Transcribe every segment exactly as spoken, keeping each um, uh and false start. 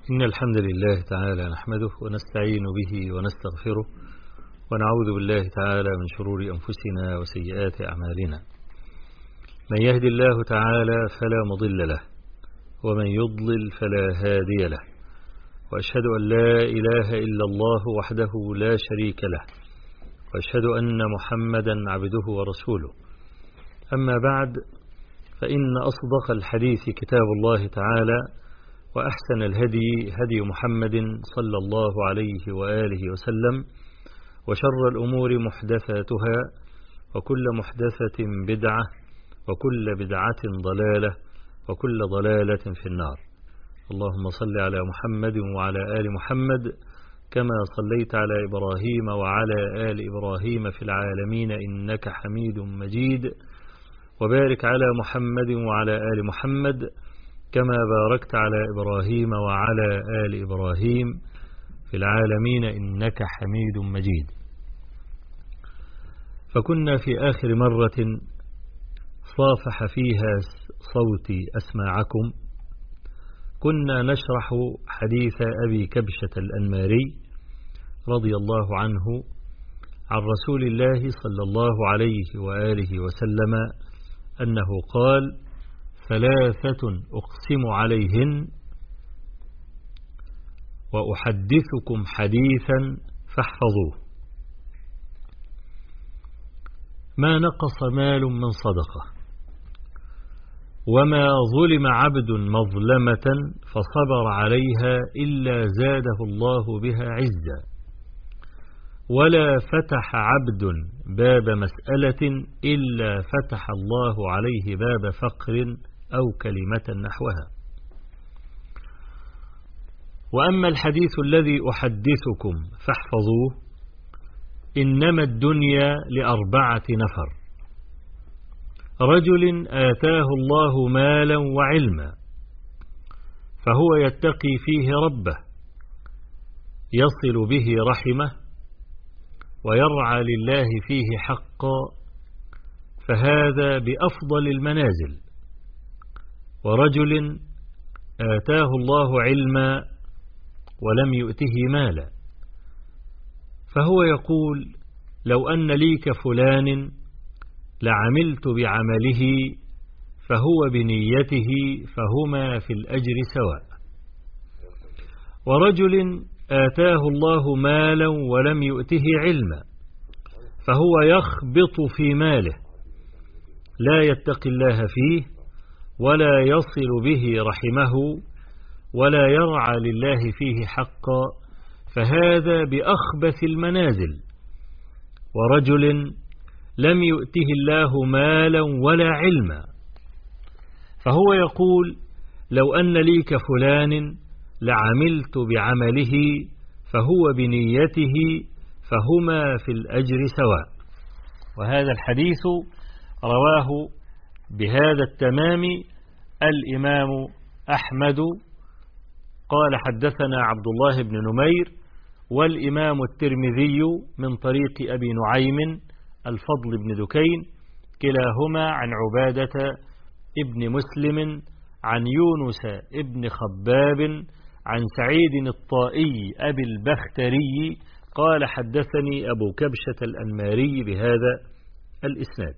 إن الحمد لله تعالى نحمده ونستعين به ونستغفره ونعوذ بالله تعالى من شرور أنفسنا وسيئات أعمالنا. من يهد الله تعالى فلا مضل له ومن يضلل فلا هادي له، وأشهد أن لا إله إلا الله وحده لا شريك له، وأشهد أن محمدا عبده ورسوله. أما بعد، فإن أصدق الحديث كتاب الله تعالى، وأحسن الهدي هدي محمد صلى الله عليه وآله وسلم، وشر الأمور محدثاتها، وكل محدثة بدعة، وكل بدعة ضلالة، وكل ضلالة في النار. اللهم صل على محمد وعلى آل محمد كما صليت على إبراهيم وعلى آل إبراهيم في العالمين إنك حميد مجيد، وبارك على محمد وعلى آل محمد كما باركت على إبراهيم وعلى آل إبراهيم في العالمين إنك حميد مجيد. فكنا في آخر مرة صافح فيها صوتي أسماعكم كنا نشرح حديث أبي كبشة الأنماري رضي الله عنه عن رسول الله صلى الله عليه وآله وسلم أنه قال: ثلاثة أقسم عليهن وأحدثكم حديثا فاحفظوه: ما نقص مال من صدقة، وما ظلم عبد مظلمة فصبر عليها إلا زاده الله بها عزا، ولا فتح عبد باب مسألة إلا فتح الله عليه باب فقر أو كلمة نحوها. وأما الحديث الذي أحدثكم فاحفظوه: إنما الدنيا لأربعة نفر: رجل آتاه الله مالا وعلما فهو يتقي فيه ربه يصل به رحمه ويرعى لله فيه حقا، فهذا بأفضل المنازل. ورجل آتاه الله علما ولم يؤته مالا فهو يقول: لو أن لي كفلان لعملت بعمله فهو بنيته فهما في الأجر سواء. ورجل آتاه الله مالا ولم يؤته علما فهو يخبط في ماله لا يتقي الله فيه ولا يصل به رحمه ولا يرعى لله فيه حقا، فهذا بأخبث المنازل. ورجل لم يؤته الله مالا ولا علما فهو يقول: لو أن لي كفلان لعملت بعمله فهو بنيته فهما في الأجر سواء. وهذا الحديث رواه بهذا التمام الإمام أحمد قال: حدثنا عبد الله بن نمير، والإمام الترمذي من طريق أبي نعيم الفضل بن دكين، كلاهما عن عبادة ابن مسلم عن يونس ابن خباب عن سعيد الطائي أبي البختري قال: حدثني أبو كبشة الأنماري بهذا الإسناد.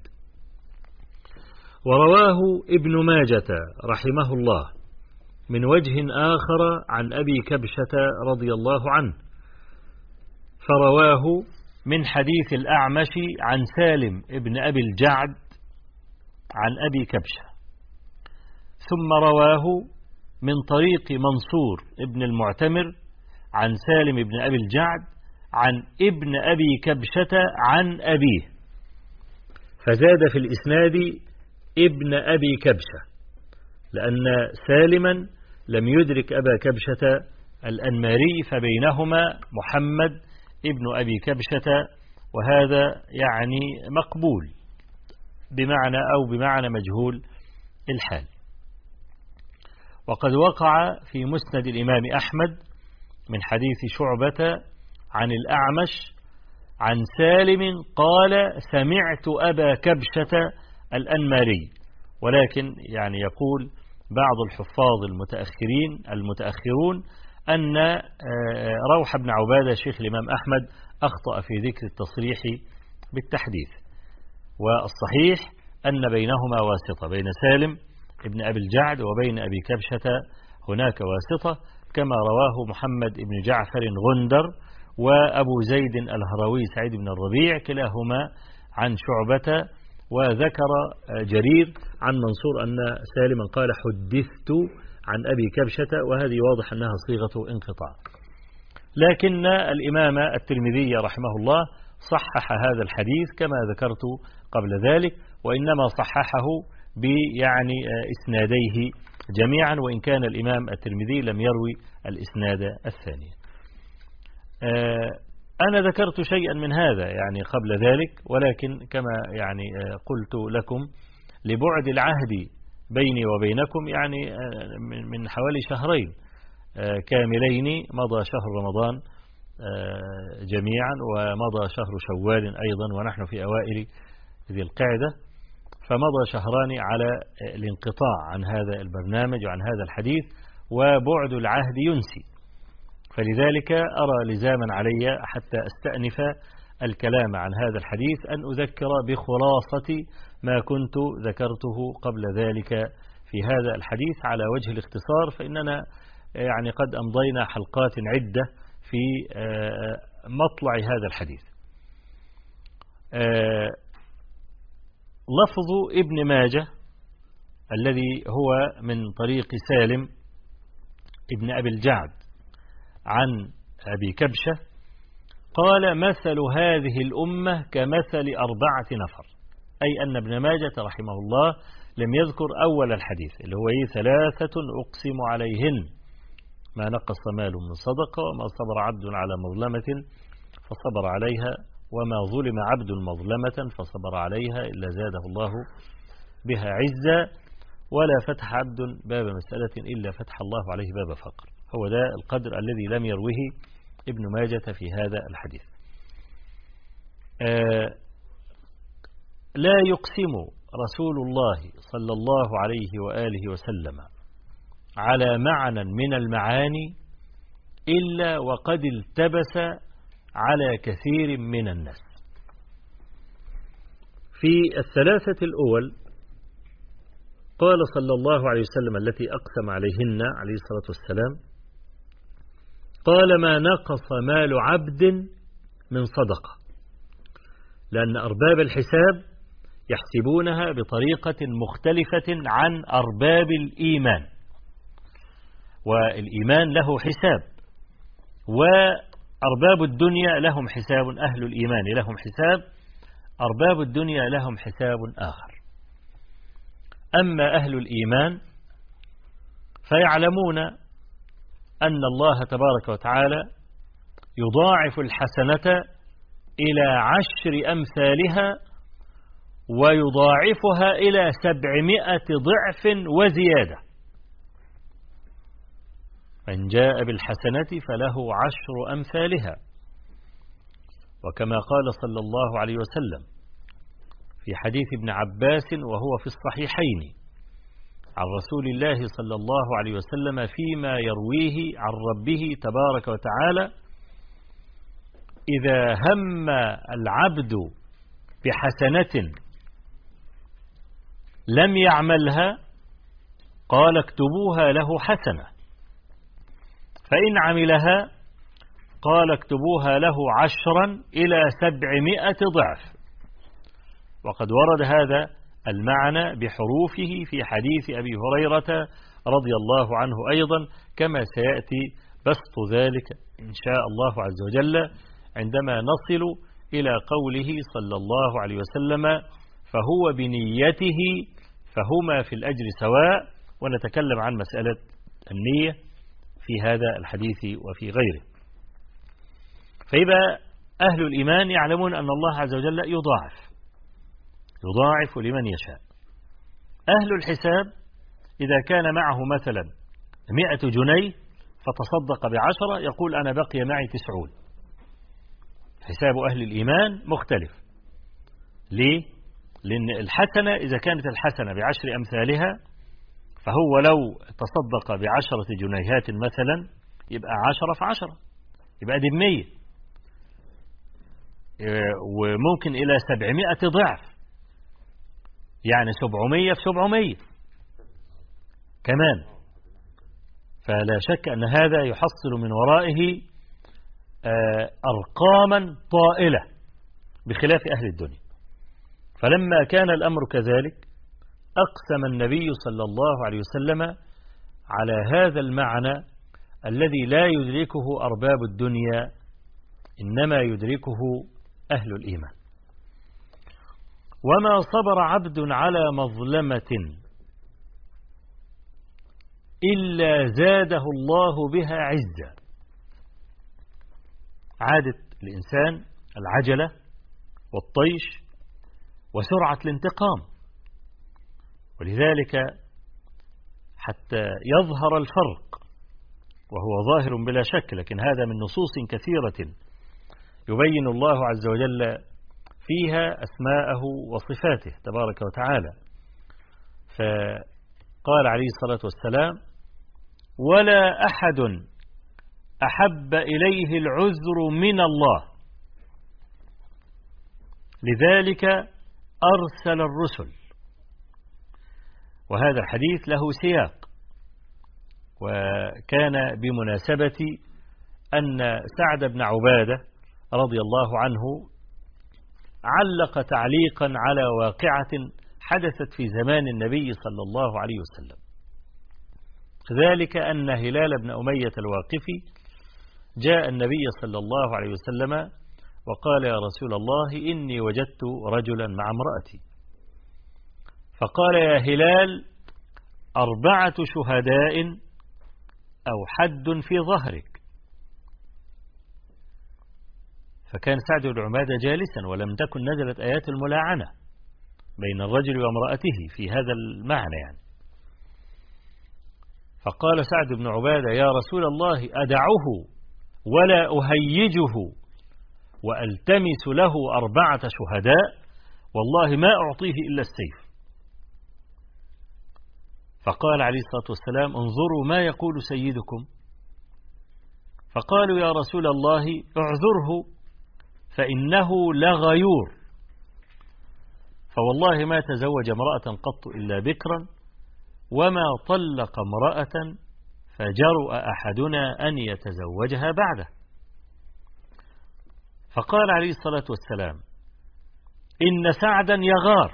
ورواه ابن ماجة رحمه الله من وجه آخر عن أبي كبشة رضي الله عنه، فرواه من حديث الأعمش عن سالم ابن أبي الجعد عن أبي كبشة، ثم رواه من طريق منصور ابن المعتمر عن سالم ابن أبي الجعد عن ابن أبي كبشة عن أبيه، فزاد في الإسناد ابن أبي كبشة، لأن سالما لم يدرك أبا كبشة الأنماري، فبينهما محمد ابن أبي كبشة، وهذا يعني مقبول بمعنى أو بمعنى مجهول الحال. وقد وقع في مسند الإمام أحمد من حديث شعبة عن الأعمش عن سالم قال: سمعت أبا كبشة الأنماري، ولكن يعني يقول بعض الحفاظ المتأخرين المتأخرون أن روح بن عبادة شيخ الإمام أحمد أخطأ في ذكر التصريح بالتحديث، والصحيح أن بينهما واسطة، بين سالم ابن أبي الجعد وبين أبي كبشة هناك واسطة، كما رواه محمد بن جعفر غندر وأبو زيد الهروي سعيد بن الربيع كلاهما عن شعبة، وذكر جرير عن منصور أن سالما قال حدثت عن أبي كبشة، وهذه واضح أنها صيغة انقطاع. لكن الإمام الترمذي رحمه الله صحح هذا الحديث كما ذكرت قبل ذلك، وإنما صححه بيعني إسناديه جميعا، وإن كان الإمام الترمذي لم يروي الإسناد الثاني. أنا ذكرت شيئا من هذا يعني قبل ذلك، ولكن كما يعني قلت لكم لبعد العهد بيني وبينكم يعني من حوالي شهرين كاملين، مضى شهر رمضان جميعا ومضى شهر شوال أيضا ونحن في أوائل ذي القعدة، فمضى شهران على الانقطاع عن هذا البرنامج وعن هذا الحديث، وبعد العهد ينسي، فلذلك أرى لزاما علي حتى أستأنف الكلام عن هذا الحديث أن أذكر بخلاصة ما كنت ذكرته قبل ذلك في هذا الحديث على وجه الاختصار، فإننا يعني قد أمضينا حلقات عدة في مطلع هذا الحديث. لفظ ابن ماجه الذي هو من طريق سالم ابن أبي الجعد عن أبي كبشة قال مثل هذه الأمة كمثل أربعة نفر، أي أن ابن ماجة رحمه الله لم يذكر أول الحديث اللي هو ثلاثة أقسم عليهن ما نقص مال من صدقة وما صبر عبد على مظلمة فصبر عليها وما ظلم عبد مظلمة فصبر عليها إلا زاده الله بها عزا ولا فتح عبد باب مسألة إلا فتح الله عليه باب فقر. هو ده القدر الذي لم يروه ابن ماجة في هذا الحديث. آه لا يقسم رسول الله صلى الله عليه وآله وسلم على معنى من المعاني إلا وقد التبس على كثير من الناس. في الثلاثة الأول قال صلى الله عليه وسلم التي أقسم عليهن عليه الصلاة والسلام قال ما نقص مال عبد من صدقة، لأن أرباب الحساب يحسبونها بطريقة مختلفة عن أرباب الإيمان، والإيمان له حساب وأرباب الدنيا لهم حساب، أهل الإيمان لهم حساب، أرباب الدنيا لهم حساب آخر. أما أهل الإيمان فيعلمون أن الله تبارك وتعالى يضاعف الحسنة إلى عشر أمثالها ويضاعفها إلى سبعمائة ضعف وزيادة. من جاء بالحسنة فله عشر أمثالها، وكما قال صلى الله عليه وسلم في حديث ابن عباس وهو في الصحيحين عن رسول الله صلى الله عليه وسلم فيما يرويه عن ربه تبارك وتعالى إذا هم العبد بحسنة لم يعملها قال اكتبوها له حسنة، فإن عملها قال اكتبوها له عشرا إلى سبعمائة ضعف. وقد ورد هذا المعنى بحروفه في حديث أبي هريرة رضي الله عنه أيضا، كما سيأتي بسط ذلك إن شاء الله عز وجل عندما نصل إلى قوله صلى الله عليه وسلم فهو بنيته فهما في الأجر سواء، ونتكلم عن مسألة النية في هذا الحديث وفي غيره. فيبقى أهل الإيمان يعلمون أن الله عز وجل يضاعف يضاعف لمن يشاء. أهل الحساب إذا كان معه مثلا مئة جنيه فتصدق بعشرة يقول أنا بقي معي تسعون. حساب أهل الإيمان مختلف. ليه؟ لأن الحسنة إذا كانت الحسنة بعشر أمثالها فهو لو تصدق بعشرة جنيهات مثلا يبقى عشرة في عشرة، يبقى دي بمية، وممكن إلى سبعمائة ضعف، يعني سبعمية في سبعمية كمان. فلا شك أن هذا يحصل من ورائه أرقاما طائلة بخلاف أهل الدنيا. فلما كان الأمر كذلك أقسم النبي صلى الله عليه وسلم على هذا المعنى الذي لا يدركه أرباب الدنيا، إنما يدركه أهل الإيمان. وما صبر عبد على مظلمة إلا زاده الله بها عزا. عادة الإنسان العجلة والطيش وسرعة الانتقام، ولذلك حتى يظهر الفرق، وهو ظاهر بلا شك، لكن هذا من نصوص كثيرة يبين الله عز وجل فيها أسماءه وصفاته تبارك وتعالى. فقال عليه الصلاة والسلام: ولا أحد أحب إليه العذر من الله، لذلك أرسل الرسل. وهذا الحديث له سياق، وكان بمناسبة أن سعد بن عبادة رضي الله عنه علق تعليقا على واقعة حدثت في زمان النبي صلى الله عليه وسلم، ذلك أن هلال بن أمية الواقفي جاء النبي صلى الله عليه وسلم وقال: يا رسول الله، إني وجدت رجلا مع امرأتي. فقال: يا هلال، أربعة شهداء أو حد في ظهرك. فكان سعد بن عبادة جالسا، ولم تكن نزلت آيات الملاعنة بين الرجل وامرأته في هذا المعنى يعني. فقال سعد بن عبادة: يا رسول الله، أدعه ولا أهيجه وألتمس له أربعة شهداء؟ والله ما أعطيه إلا السيف. فقال عليه الصلاة والسلام: انظروا ما يقول سيدكم. فقالوا: يا رسول الله، اعذره فإنه لغيور، فوالله ما تزوج امرأة قط إلا بكرا، وما طلق امرأة فجرؤ أحدنا أن يتزوجها بعده. فقال عليه الصلاة والسلام: إن سعدا يغار،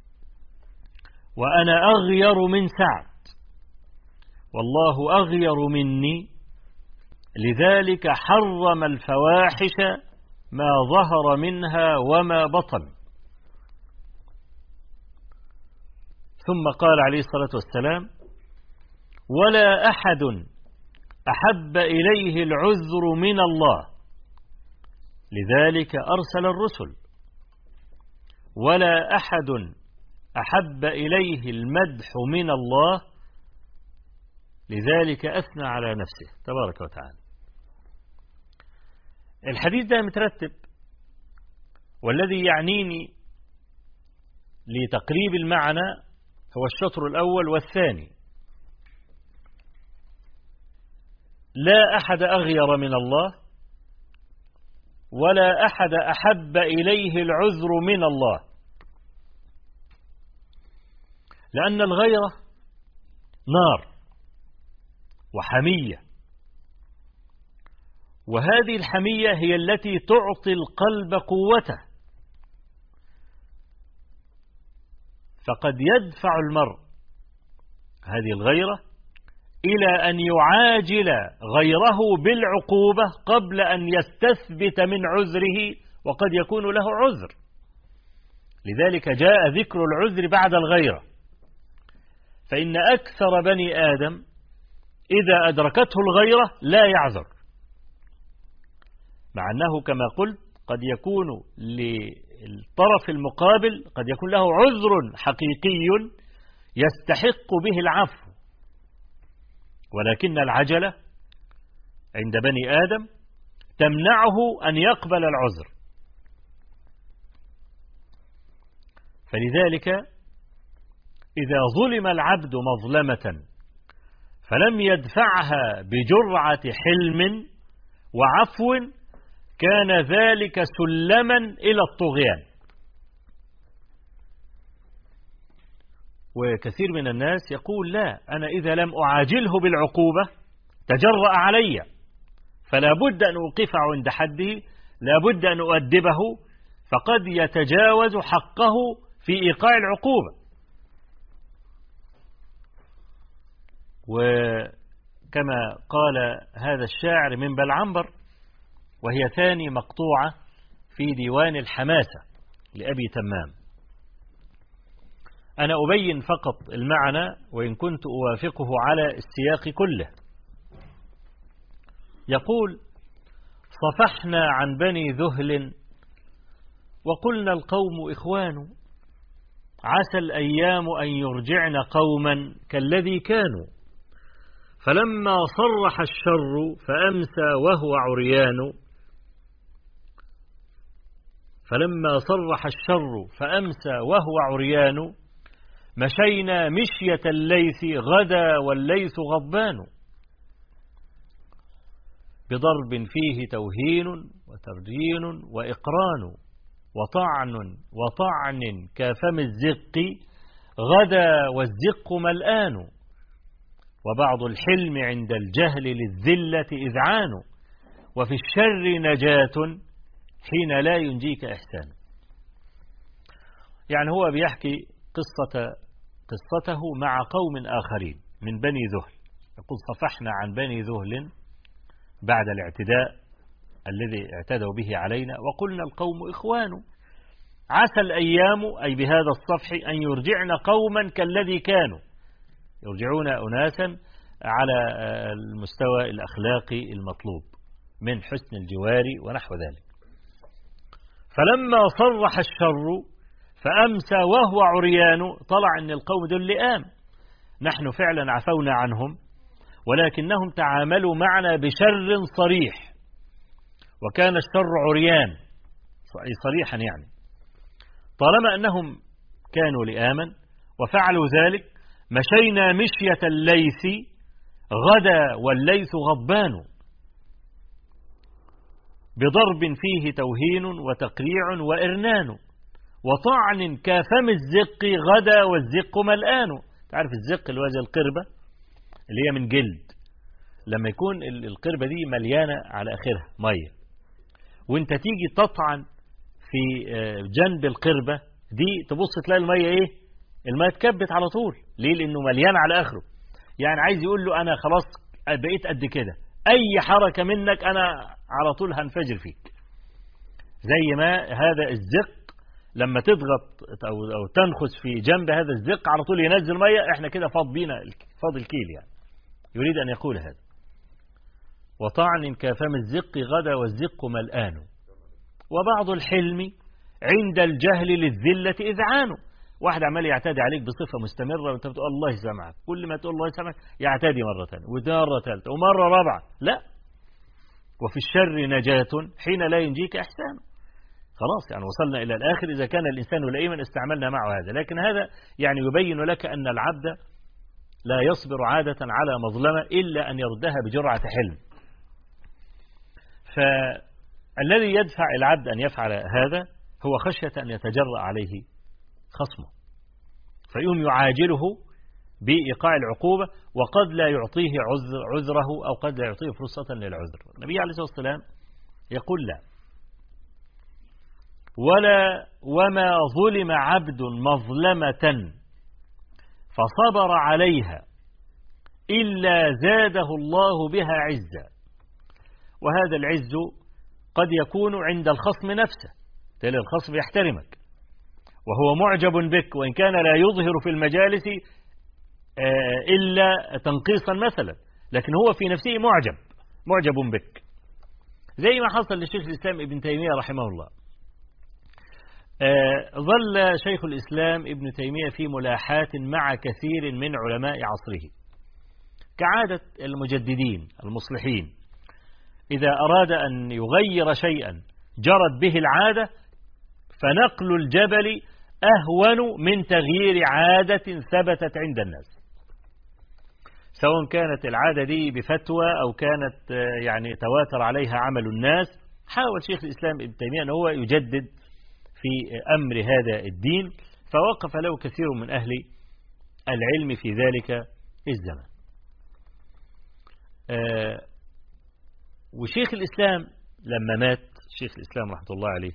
وأنا أغير من سعد، والله أغير مني، لذلك حرم الفواحش ما ظهر منها وما بطن. ثم قال عليه الصلاة والسلام: ولا أحد أحب إليه العذر من الله، لذلك أرسل الرسل. ولا أحد أحب إليه المدح من الله، لذلك أثنى على نفسه تبارك وتعالى. الحديث ده مترتب، والذي يعنيني لتقريب المعنى هو الشطر الأول والثاني. لا أحد أغير من الله، ولا أحد أحب إليه العذر من الله، لأن الغيرة نار وحمية، وهذه الحمية هي التي تعطي القلب قوته. فقد يدفع المرء هذه الغيرة إلى أن يعاجل غيره بالعقوبة قبل أن يستثبت من عذره، وقد يكون له عذر. لذلك جاء ذكر العذر بعد الغيرة. فإن أكثر بني آدم إذا أدركته الغيرة لا يعذر، مع أنه كما قلت قد يكون للطرف المقابل قد يكون له عذر حقيقي يستحق به العفو، ولكن العجلة عند بني آدم تمنعه أن يقبل العذر. فلذلك إذا ظلم العبد مظلمة فلم يدفعها بجرعة حلم وعفو، كان ذلك سلما إلى الطغيان. وكثير من الناس يقول لا، أنا إذا لم أعاجله بالعقوبة تجرأ علي، فلا بد أن أوقفه عند حده، لا بد أن أؤدبه، فقد يتجاوز حقه في إيقاع العقوبة. وكما قال هذا الشاعر من بلعنبر، وهي ثاني مقطوعة في ديوان الحماسة لأبي تمام. أنا أبين فقط المعنى وإن كنت أوافقه على السياق كله. يقول: صفحنا عن بني ذهل وقلنا القوم إخوان، عسى الأيام أن يرجعن قوما كالذي كانوا، فلما صرح الشر فأمسى وهو عريان، فلما صرح الشر فأمسى وهو عريان، مشينا مشية الليث غدا والليث غضبان، بضرب فيه توهين وترجين وإقران، وطعن وطعن كفم الزق غدا والزق ملآن، وبعض الحلم عند الجهل للذلة إذعان، وفي الشر نجاة حين لا ينجيك إحسان. يعني هو بيحكي قصة قصته مع قوم آخرين من بني ذهل. يقول: صفحنا عن بني ذهل بعد الاعتداء الذي اعتدوا به علينا، وقلنا القوم إخوان، عسى الأيام أي بهذا الصفح أن يرجعن قوما كالذي كانوا، يرجعون أناسا على المستوى الأخلاقي المطلوب من حسن الجوار ونحو ذلك. فلما صرح الشر فأمسى وهو عريان، طلع أن القوم دول لئام، نحن فعلا عفونا عنهم ولكنهم تعاملوا معنا بشر صريح، وكان الشر عريان صريحا، يعني طالما أنهم كانوا لئاما وفعلوا ذلك، مشينا مشية الليث غدا والليث غضبان، بضرب فيه توهين وتقريع وإرنان، وطعن كفم الزق غدا والزق ملآن. تعرف الزق اللي هو زي القربة اللي هي من جلد، لما يكون القربة دي مليانة على آخرها مية، وانت تيجي تطعن في جنب القربة دي، تبص تلاقي المية ايه؟ المية تكبت على طول. ليه؟ لأنه مليان على آخره. يعني عايز يقول له أنا خلاص بقيت قد كده، أي حركة منك أنا على طول هنفجر فيك. زي ما هذا الزق لما تضغط أو, أو تنخس في جنب هذا الزق على طول ينزل مية، احنا كده فاض بينا فاض الكيل. يعني يريد أن يقول هذا. وطعن كفم الزق غدا والزق ملآن، وبعض الحلم عند الجهل للذلة إذعان. واحد عمال يعتدي عليك بصفة مستمرة وانت بتقول الله يسامحك، كل ما تقول الله يسامحك يعتدي مرة ثانية ومرة ثالثة ومرة رابعة. لا، وفي الشر نجاة حين لا ينجيك إحسان. خلاص، يعني وصلنا إلى الآخر. إذا كان الإنسان لئيما استعملنا معه هذا، لكن هذا يعني يبين لك أن العبد لا يصبر عادة على مظلمة إلا أن يردها بجرعة حلم. فالذي يدفع العبد أن يفعل هذا هو خشية أن يتجرأ عليه خصمه، فيقوم يعاجله بإيقاع العقوبة، وقد لا يعطيه عذر عذره أو قد لا يعطيه فرصة للعذر. النبي عليه الصلاة والسلام يقول: لا، ولا وما ظلم عبد مظلمة فصبر عليها إلا زاده الله بها عزا. وهذا العز قد يكون عند الخصم نفسه، تلك الخصم يحترمك وهو معجب بك، وإن كان لا يظهر في المجالس إلا تنقيصا مثلا، لكن هو في نفسه معجب معجب بك، زي ما حصل للشيخ الإسلام ابن تيمية رحمه الله. ظل شيخ الإسلام ابن تيمية في ملاحات مع كثير من علماء عصره، كعادة المجددين المصلحين، إذا أراد أن يغير شيئا جرت به العادة فنقل الجبل أهون من تغيير عادة ثبتت عند الناس. سواء كانت العادة دي بفتوى أو كانت يعني تواتر عليها عمل الناس. حاول شيخ الإسلام ابن تيمية أن هو يجدد في أمر هذا الدين، فوقف له كثير من أهل العلم في ذلك الزمن. آه وشيخ الإسلام لما مات شيخ الإسلام رحمة الله عليه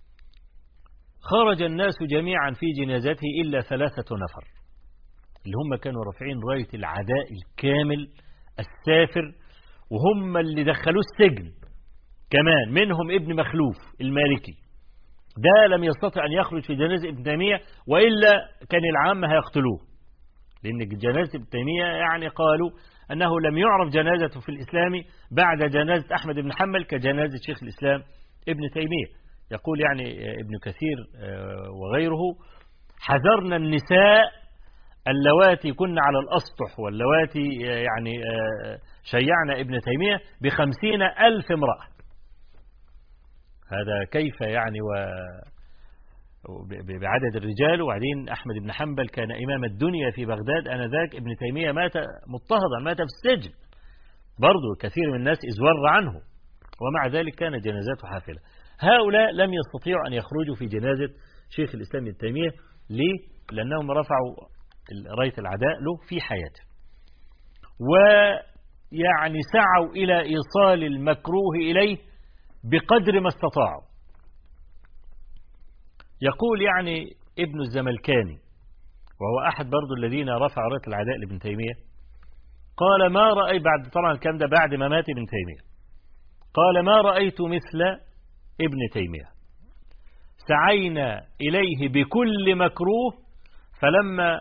خرج الناس جميعا في جنازته إلا ثلاثة نفر اللي هم كانوا رافعين راية العداء الكامل السافر، وهم اللي دخلوه السجن كمان، منهم ابن مخلوف المالكي، ده لم يستطع أن يخرج في جنازة ابن تيمية وإلا كان العامة هيقتلوه، لأن جنازة ابن تيمية يعني قالوا أنه لم يعرف جنازته في الإسلام بعد جنازة أحمد بن حنبل كجنازة شيخ الإسلام ابن تيمية. يقول يعني ابن كثير وغيره: حذرنا النساء اللواتي كن على الأسطح واللواتي يعني شيعنا ابن تيمية بخمسين ألف امرأة. هذا كيف يعني و بعدد الرجال. وبعدين أحمد بن حنبل كان إمام الدنيا في بغداد آنذاك، ابن تيمية مات مضطهدا، مات في السجن برضو، كثير من الناس ازور عنه، ومع ذلك كانت جنازاته حافلة. هؤلاء لم يستطيعوا أن يخرجوا في جنازة شيخ الإسلام ابن تيمية. ليه؟ لأنهم رفعوا راية العداء له في حياته، ويعني سعوا إلى إيصال المكروه إليه بقدر ما استطاعوا. يقول يعني ابن الزملكاني، وهو أحد برضو الذين رفعوا راية العداء لابن تيمية، قال: ما رأي بعد طبعا الكلام ده بعد ما مات ابن تيمية، قال: ما رأيت مثل ابن تيمية، سعينا إليه بكل مكروه فلما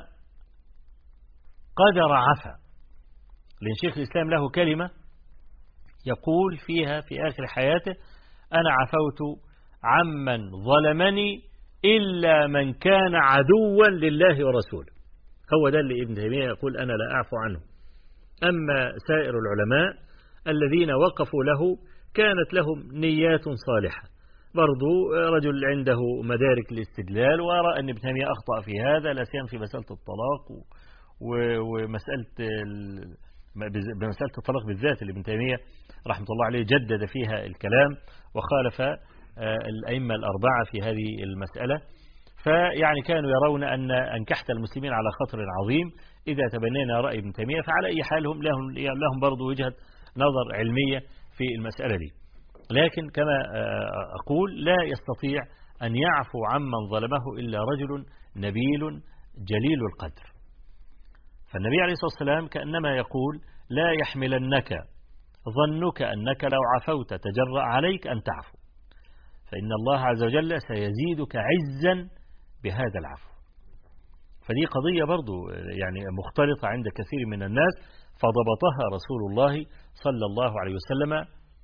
قدر عفا. لأن شيخ الإسلام له كلمة يقول فيها في آخر حياته: أنا عفوت عمن ظلمني إلا من كان عدوا لله ورسوله. هو ده اللي ابن تيمية يقول: أنا لا أعفو عنه. أما سائر العلماء الذين وقفوا له كانت لهم نيات صالحة، برضو رجل عنده مدارك الاستدلال ويرى أن ابن تيمية أخطأ في هذا، لا سيما في مسألة الطلاق ومسألة بمسألة الطلاق بالذات اللي ابن تيمية رحمة الله عليه جدد فيها الكلام وخالف الأئمة الأربعة في هذه المسألة. فيعني كانوا يرون أن أنكحت المسلمين على خطر عظيم إذا تبنينا رأي ابن تيمية، فعلى أي حال هم لهم, لهم برضو وجهة نظر علمية في المسألة دي. لكن كما أقول لا يستطيع أن يعفو عمن ظلمه إلا رجل نبيل جليل القدر. فالنبي عليه الصلاة والسلام كأنما يقول: لا يحملنك ظنك أنك لو عفوت تجرأ عليك أن تعفو، فإن الله عز وجل سيزيدك عزا بهذا العفو. فدي قضية برضو يعني مختلطة عند كثير من الناس، فضبطها رسول الله صلى الله عليه وسلم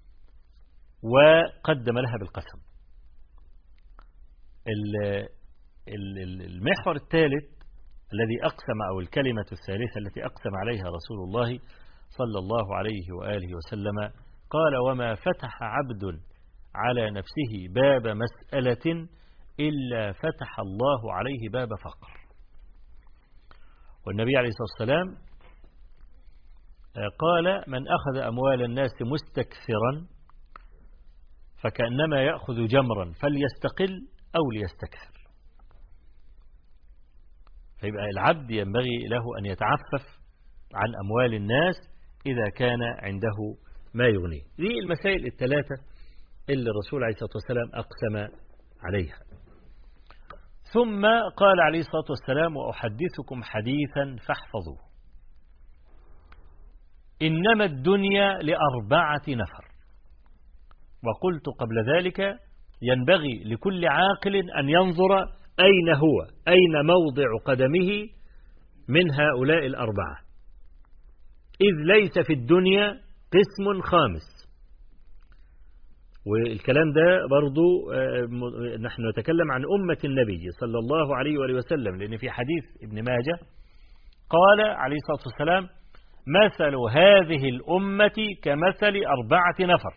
وقدم لها بالقسم. المحور الثالث الذي أقسم، أو الكلمة الثالثة التي أقسم عليها رسول الله صلى الله عليه وآله وسلم، قال: وما فتح عبد على نفسه باب مسألة إلا فتح الله عليه باب فقر. والنبي عليه الصلاة والسلام قال: من أخذ أموال الناس مستكثرا فكأنما يأخذ جمرا فليستقل أو ليستكثر. فيبقى العبد ينبغي له أن يتعفف عن أموال الناس إذا كان عنده ما يغنيه. دي المسائل الثلاثة اللي الرسول عليه الصلاة والسلام أقسم عليها. ثم قال عليه الصلاة والسلام: وأحدثكم حديثا فاحفظوه، إنما الدنيا لأربعة نفر. وقلت قبل ذلك: ينبغي لكل عاقل أن ينظر أين هو، أين موضع قدمه من هؤلاء الأربعة، إذ ليس في الدنيا قسم خامس. والكلام ده برضو نحن نتكلم عن أمة النبي صلى الله عليه وآله وسلم، لأن في حديث ابن ماجه قال عليه الصلاة والسلام: مثل هذه الأمة كمثل أربعة نفر.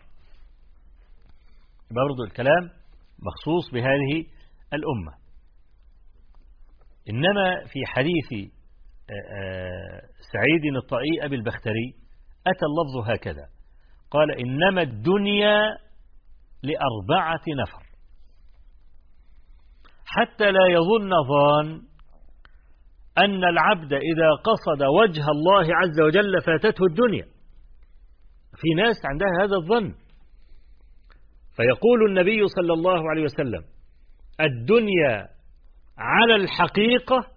برضو الكلام مخصوص بهذه الأمة. إنما في حديث سعيد الطائي أبي البختري أتى اللفظ هكذا، قال إنما الدنيا لأربعة نفر، حتى لا يظن ظان أن العبد إذا قصد وجه الله عز وجل فاتته الدنيا. في ناس عندها هذا الظن، فيقول النبي صلى الله عليه وسلم الدنيا على الحقيقة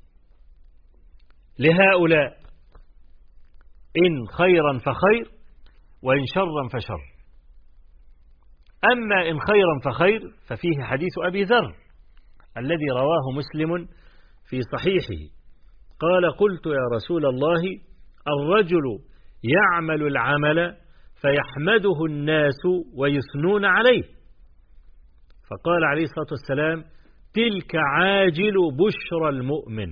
لهؤلاء، إن خيرا فخير وإن شرا فشر. أما إن خيرا فخير ففيه حديث أبي ذر الذي رواه مسلم في صحيحه، قال قلت يا رسول الله الرجل يعمل العمل فيحمده الناس ويثنون عليه، فقال عليه الصلاة والسلام تلك عاجل بشرى المؤمن.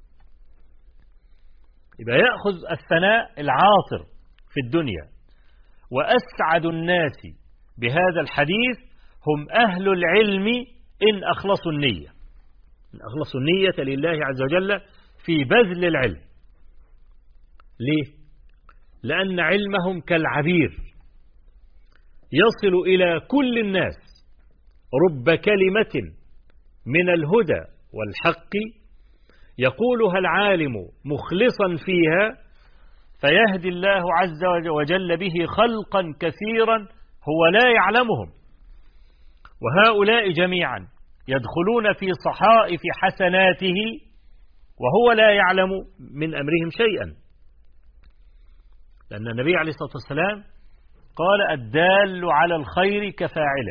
يبقى يأخذ الثناء العاطر في الدنيا، وأسعد الناس بهذا الحديث هم أهل العلم إن أخلصوا النية، إن أخلصوا النية لله عز وجل في بذل العلم. ليه؟ لأن علمهم كالعبير يصل إلى كل الناس، رب كلمة من الهدى والحق يقولها العالم مخلصا فيها فيهدي الله عز وجل به خلقا كثيرا هو لا يعلمهم، وهؤلاء جميعا يدخلون في صحائف حسناته وهو لا يعلم من أمرهم شيئا، لأن النبي عليه الصلاة والسلام قال الدال على الخير كفاعله،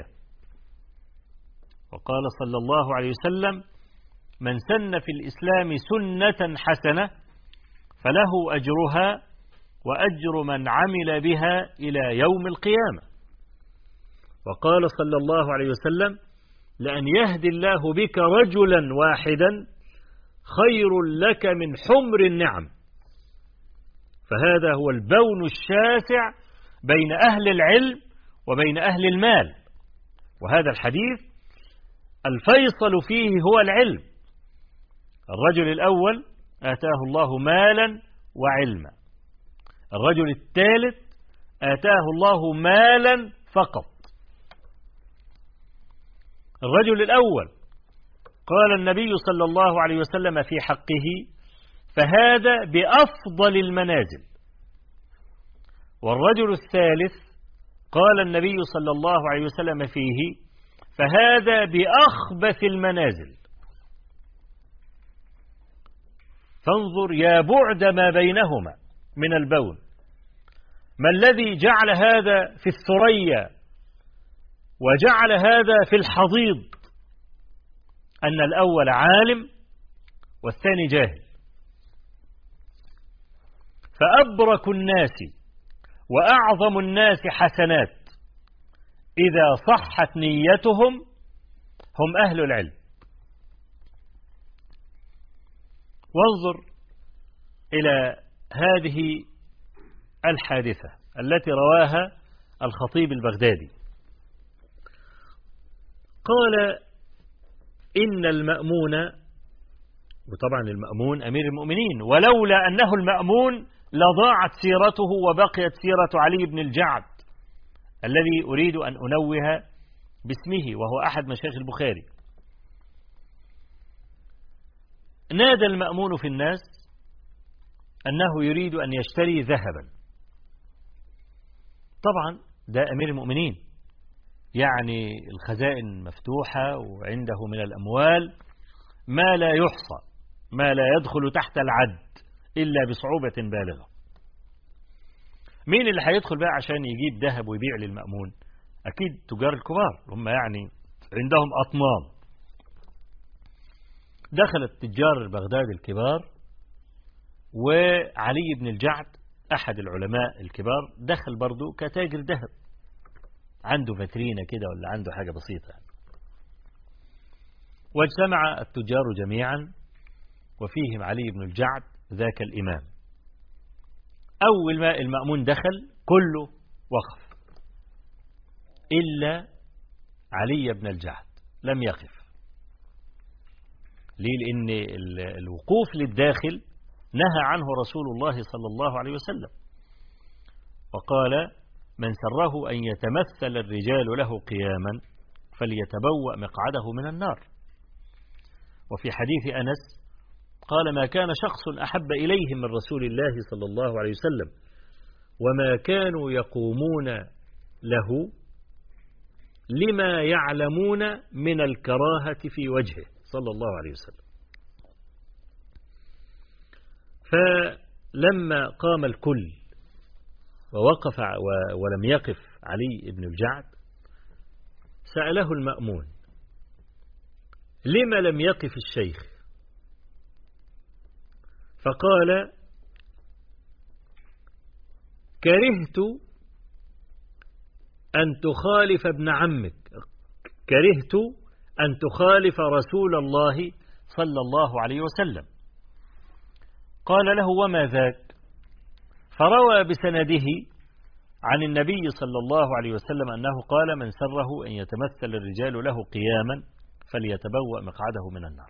وقال صلى الله عليه وسلم من سن في الإسلام سنة حسنة فله أجرها وأجر من عمل بها إلى يوم القيامة. وقال صلى الله عليه وسلم لأن يهدي الله بك رجلا واحدا خير لك من حمر النعم. فهذا هو البون الشاسع بين أهل العلم وبين أهل المال، وهذا الحديث الفيصل فيه هو العلم. الرجل الأول آتاه الله مالا وعلما، الرجل الثالث آتاه الله مالا فقط. الرجل الأول قال النبي صلى الله عليه وسلم في حقه فهذا بأفضل المنازل، والرجل الثالث قال النبي صلى الله عليه وسلم فيه فهذا بأخبث المنازل. فانظر يا بعد ما بينهما من البون، ما الذي جعل هذا في الثريا وجعل هذا في الحضيض؟ أن الأول عالم والثاني جاهل. فأبرك الناس وأعظم الناس حسنات إذا صحت نيتهم هم أهل العلم. وانظر إلى هذه الحادثة التي رواها الخطيب البغدادي، قال إن المأمون، وطبعا المأمون أمير المؤمنين، ولولا أنه المأمون لضاعت سيرته وبقيت سيرة علي بن الجعد الذي أريد أن أنوه باسمه وهو أحد مشايخ البخاري. نادى المأمون في الناس أنه يريد أن يشتري ذهبا. طبعا ده أمير المؤمنين، يعني الخزائن مفتوحة وعنده من الأموال ما لا يحصى، ما لا يدخل تحت العد إلا بصعوبة بالغة. مين اللي هيدخل بقى عشان يجيب ذهب ويبيع للمأمون؟ أكيد تجار الكبار، هم يعني عندهم أطنان. دخل التجار البغداد الكبار، وعلي بن الجعد أحد العلماء الكبار دخل برضو كتاجر ذهب، عنده فترينة كده ولا عنده حاجة بسيطة يعني. واجتمع التجار جميعا وفيهم علي بن الجعد ذاك الإمام. أول ما المأمون دخل كله وقف إلا علي بن الجعد لم يقف. ليه؟ لأن الوقوف للداخل نهى عنه رسول الله صلى الله عليه وسلم، وقال: من سره أن يتمثل الرجال له قياما فليتبوأ مقعده من النار. وفي حديث أنس قال: ما كان شخص أحب إليهم من رسول الله صلى الله عليه وسلم وما كانوا يقومون له لما يعلمون من الكراهة في وجهه صلى الله عليه وسلم. فلما قام الكل ووقف ولم يقف علي بن الجعد سأله المأمون: لما لم يقف الشيخ؟ فقال: كرهت أن تخالف ابن عمك، كرهت أن تخالف رسول الله صلى الله عليه وسلم. قال له: وما ذاك؟ فروى بسنده عن النبي صلى الله عليه وسلم أنه قال: من سره أن يتمثل الرجال له قياما فليتبوأ مقعده من النار.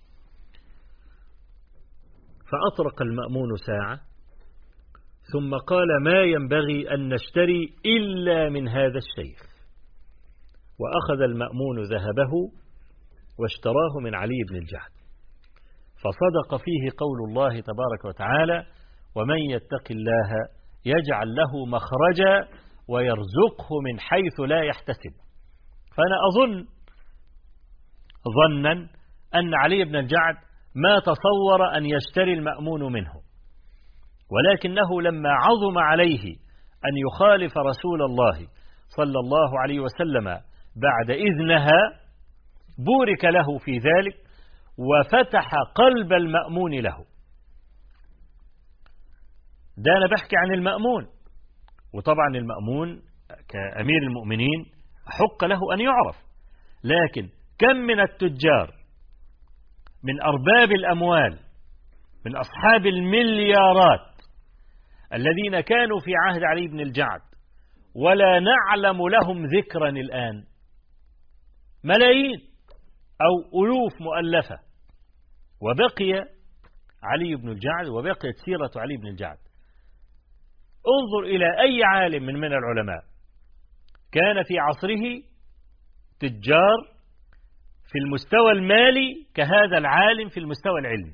فأطرق المأمون ساعة ثم قال: ما ينبغي أن نشتري إلا من هذا الشيخ. وأخذ المأمون ذهبه واشتراه من علي بن الجعد. فصدق فيه قول الله تبارك وتعالى: ومن يتق الله يجعل له مخرجا ويرزقه من حيث لا يحتسب. فأنا أظن ظنا أن علي بن الجعد ما تصور أن يشتري المأمون منه، ولكنه لما عظم عليه أن يخالف رسول الله صلى الله عليه وسلم بعد إذ نهى بورك له في ذلك وفتح قلب المأمون له. ده أنا بحكي عن المأمون، وطبعا المأمون كأمير المؤمنين حق له أن يعرف، لكن كم من التجار من أرباب الأموال من أصحاب المليارات الذين كانوا في عهد علي بن الجعد ولا نعلم لهم ذكرا الآن، ملايين أو ألوف مؤلفة، وبقي علي بن الجعد وبقيت سيرة علي بن الجعد. انظر إلى أي عالم من من العلماء كان في عصره تجار في المستوى المالي كهذا العالم في المستوى العلمي،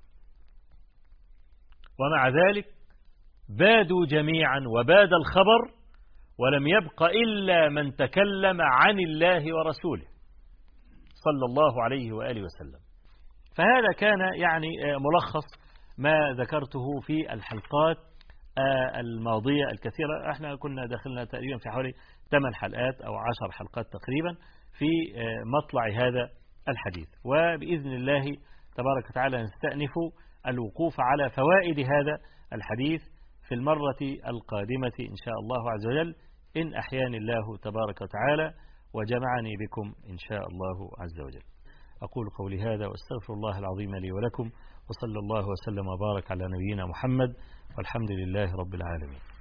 ومع ذلك بادوا جميعا وباد الخبر ولم يبق إلا من تكلم عن الله ورسوله صلى الله عليه وآله وسلم. فهذا كان يعني ملخص ما ذكرته في الحلقات الماضية الكثيرة. احنا كنا داخلنا تقريبا في حوالي ثمان حلقات أو عشر حلقات تقريبا في مطلع هذا الحديث، وبإذن الله تبارك وتعالى نستأنف الوقوف على فوائد هذا الحديث في المرة القادمة إن شاء الله عز وجل، إن أحياني الله تبارك وتعالى وجمعني بكم إن شاء الله عز وجل. أقول قولي هذا وأستغفر الله العظيم لي ولكم، وصلى الله وسلم وبارك على نبينا محمد، والحمد لله رب العالمين.